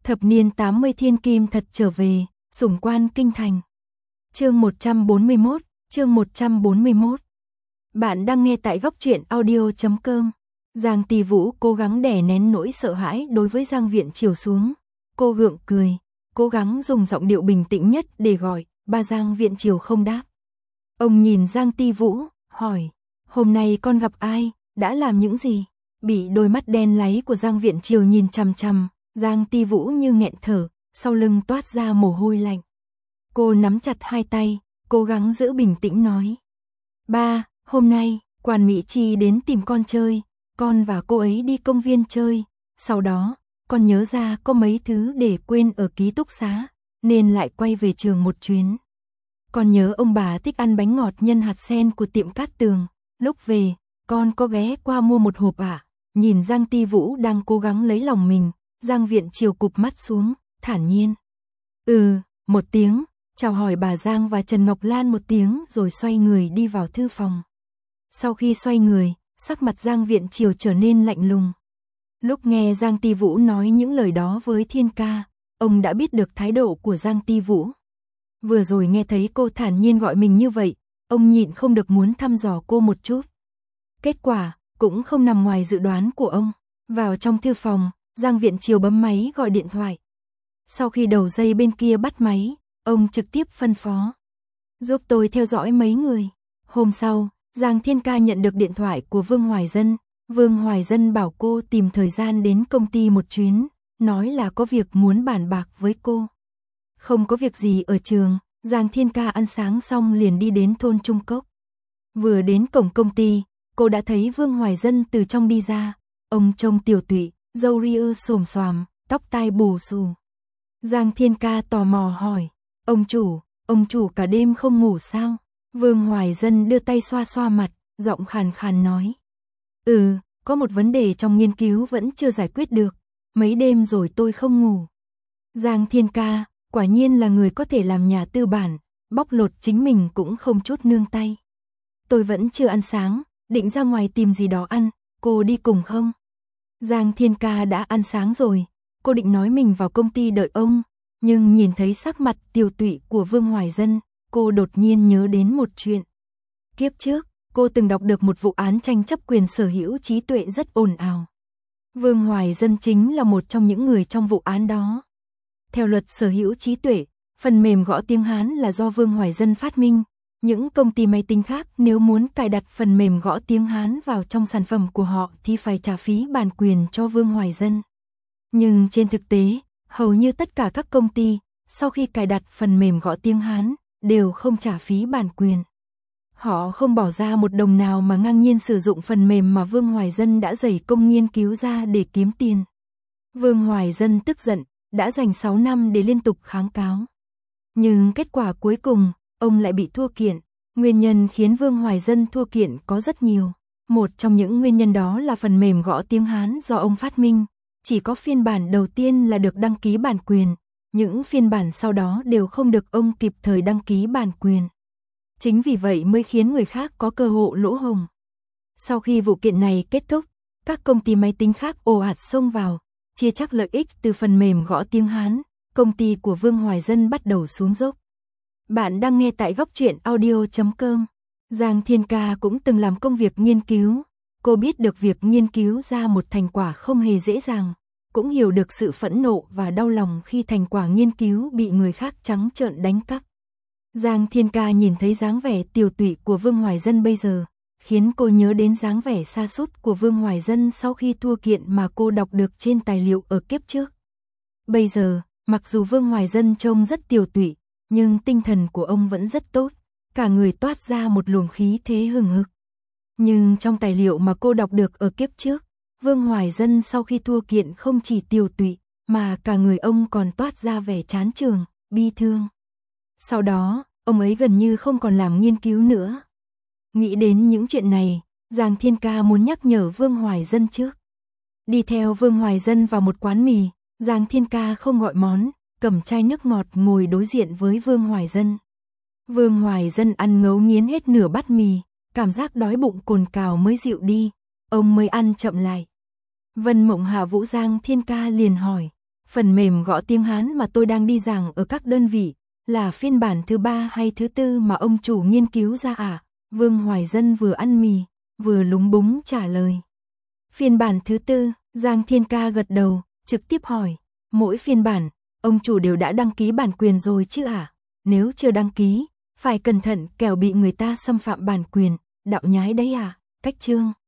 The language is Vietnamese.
Thập niên 80 thiên kim thật trở về, sủng quan kinh thành. Chương 141, chương 141. Bạn đang nghe tại góc truyện audio.com. Giang Tỷ Vũ cố gắng đè nén nỗi sợ hãi đối với Giang Viễn Triều xuống. Cô gượng cười, cố gắng dùng giọng điệu bình tĩnh nhất để gọi, ba. Giang Viễn Triều không đáp. Ông nhìn Giang Tỷ Vũ, hỏi, hôm nay con gặp ai, đã làm những gì? Bị đôi mắt đen láy của Giang Viễn Triều nhìn chằm chằm, Giang Tỷ Vũ như nghẹn thở, sau lưng toát ra mồ hôi lạnh. Cô nắm chặt hai tay, cố gắng giữ bình tĩnh nói. Ba, hôm nay, Quan Mỹ Chi đến tìm con chơi, con và cô ấy đi công viên chơi, sau đó, con nhớ ra có mấy thứ để quên ở ký túc xá, nên lại quay về trường một chuyến. Con nhớ ông bà thích ăn bánh ngọt nhân hạt sen của tiệm Cát Tường, lúc về, con có ghé qua mua một hộp ạ. Nhìn Giang Tỷ Vũ đang cố gắng lấy lòng mình, Giang Viễn Triều cụp mắt xuống, thản nhiên. Một tiếng, chào hỏi bà Giang và Trần Ngọc Lan một tiếng rồi xoay người đi vào thư phòng. Sau khi xoay người, sắc mặt Giang Viễn Triều trở nên lạnh lùng. Lúc nghe Giang Tỷ Vũ nói những lời đó với Thiên Ca, ông đã biết được thái độ của Giang Tỷ Vũ. Vừa rồi nghe thấy cô thản nhiên gọi mình như vậy, ông nhịn không được muốn thăm dò cô một chút. Kết quả cũng không nằm ngoài dự đoán của ông. Vào trong thư phòng, Giang Viễn Triều bấm máy gọi điện thoại. Sau khi đầu dây bên kia bắt máy, ông trực tiếp phân phó. Giúp tôi theo dõi mấy người. Hôm sau, Giang Thiên Ca nhận được điện thoại của Vương Hoài Dân. Vương Hoài Dân bảo cô tìm thời gian đến công ty một chuyến, nói là có việc muốn bàn bạc với cô. Không có việc gì ở trường, Giang Thiên Ca ăn sáng xong liền đi đến thôn Trung Cốc. Vừa đến cổng công ty, cô đã thấy Vương Hoài Dân từ trong đi ra. Ông trông tiều tụy, râu ria xồm xoàm, tóc tai bù xù. Giang Thiên Ca tò mò hỏi, ông chủ cả đêm không ngủ sao? Vương Hoài Dân đưa tay xoa xoa mặt, giọng khàn khàn nói. Có một vấn đề trong nghiên cứu vẫn chưa giải quyết được, mấy đêm rồi tôi không ngủ. Giang Thiên Ca, quả nhiên là người có thể làm nhà tư bản, bóc lột chính mình cũng không chút nương tay. Tôi vẫn chưa ăn sáng, định ra ngoài tìm gì đó ăn, cô đi cùng không? Giang Thiên Ca đã ăn sáng rồi, cô định nói mình vào công ty đợi ông, nhưng nhìn thấy sắc mặt tiều tụy của Vương Hoài Dân, cô đột nhiên nhớ đến một chuyện. Kiếp trước, cô từng đọc được một vụ án tranh chấp quyền sở hữu trí tuệ rất ồn ào. Vương Hoài Dân chính là một trong những người trong vụ án đó. Theo luật sở hữu trí tuệ, phần mềm gõ tiếng Hán là do Vương Hoài Dân phát minh. Những công ty máy tính khác nếu muốn cài đặt phần mềm gõ tiếng Hán vào trong sản phẩm của họ thì phải trả phí bản quyền cho Vương Hoài Dân. Nhưng trên thực tế, hầu như tất cả các công ty, sau khi cài đặt phần mềm gõ tiếng Hán, đều không trả phí bản quyền. Họ không bỏ ra một đồng nào mà ngang nhiên sử dụng phần mềm mà Vương Hoài Dân đã dày công nghiên cứu ra để kiếm tiền. Vương Hoài Dân tức giận, đã dành 6 năm để liên tục kháng cáo. Nhưng kết quả cuối cùng, ông lại bị thua kiện. Nguyên nhân khiến Vương Hoài Dân thua kiện có rất nhiều. Một trong những nguyên nhân đó là phần mềm gõ tiếng Hán do ông phát minh. Chỉ có phiên bản đầu tiên là được đăng ký bản quyền. Những phiên bản sau đó đều không được ông kịp thời đăng ký bản quyền. Chính vì vậy mới khiến người khác có cơ hội lỗ hổng. Sau khi vụ kiện này kết thúc, các công ty máy tính khác ồ ạt xông vào, chia chắc lợi ích từ phần mềm gõ tiếng Hán. Công ty của Vương Hoài Dân bắt đầu xuống dốc. Bạn đang nghe tại góc truyện audio.com. Giang Thiên Ca cũng từng làm công việc nghiên cứu. Cô biết được việc nghiên cứu ra một thành quả không hề dễ dàng, cũng hiểu được sự phẫn nộ và đau lòng khi thành quả nghiên cứu bị người khác trắng trợn đánh cắp. Giang Thiên Ca nhìn thấy dáng vẻ tiều tụy của Vương Hoài Dân bây giờ, khiến cô nhớ đến dáng vẻ sa sút của Vương Hoài Dân sau khi thua kiện mà cô đọc được trên tài liệu ở kiếp trước. Bây giờ, mặc dù Vương Hoài Dân trông rất tiều tụy, nhưng tinh thần của ông vẫn rất tốt, cả người toát ra một luồng khí thế hừng hực. Nhưng trong tài liệu mà cô đọc được ở kiếp trước, Vương Hoài Dân sau khi thua kiện không chỉ tiều tụy, mà cả người ông còn toát ra vẻ chán chường, bi thương. Sau đó, ông ấy gần như không còn làm nghiên cứu nữa. Nghĩ đến những chuyện này, Giang Thiên Ca muốn nhắc nhở Vương Hoài Dân trước. Đi theo Vương Hoài Dân vào một quán mì, Giang Thiên Ca không gọi món, cầm chai nước ngọt ngồi đối diện với Vương Hoài Dân. Vương Hoài Dân ăn ngấu nghiến hết nửa bát mì, cảm giác đói bụng cồn cào mới dịu đi, ông mới ăn chậm lại. Vân Mộng Hạ Vũ Giang Thiên Ca liền hỏi, Phần mềm gõ tiếng Hán mà tôi đang đi giảng ở các đơn vị, là phiên bản thứ 3 hay thứ 4 mà ông chủ nghiên cứu ra à? Vương Hoài Dân vừa ăn mì, vừa lúng búng trả lời. Phiên bản thứ 4, Giang Thiên Ca gật đầu, trực tiếp hỏi. Mỗi phiên bản, ông chủ đều đã đăng ký bản quyền rồi chứ à? Nếu chưa đăng ký, phải cẩn thận kẻo bị người ta xâm phạm bản quyền, đạo nhái đấy à? Cách chương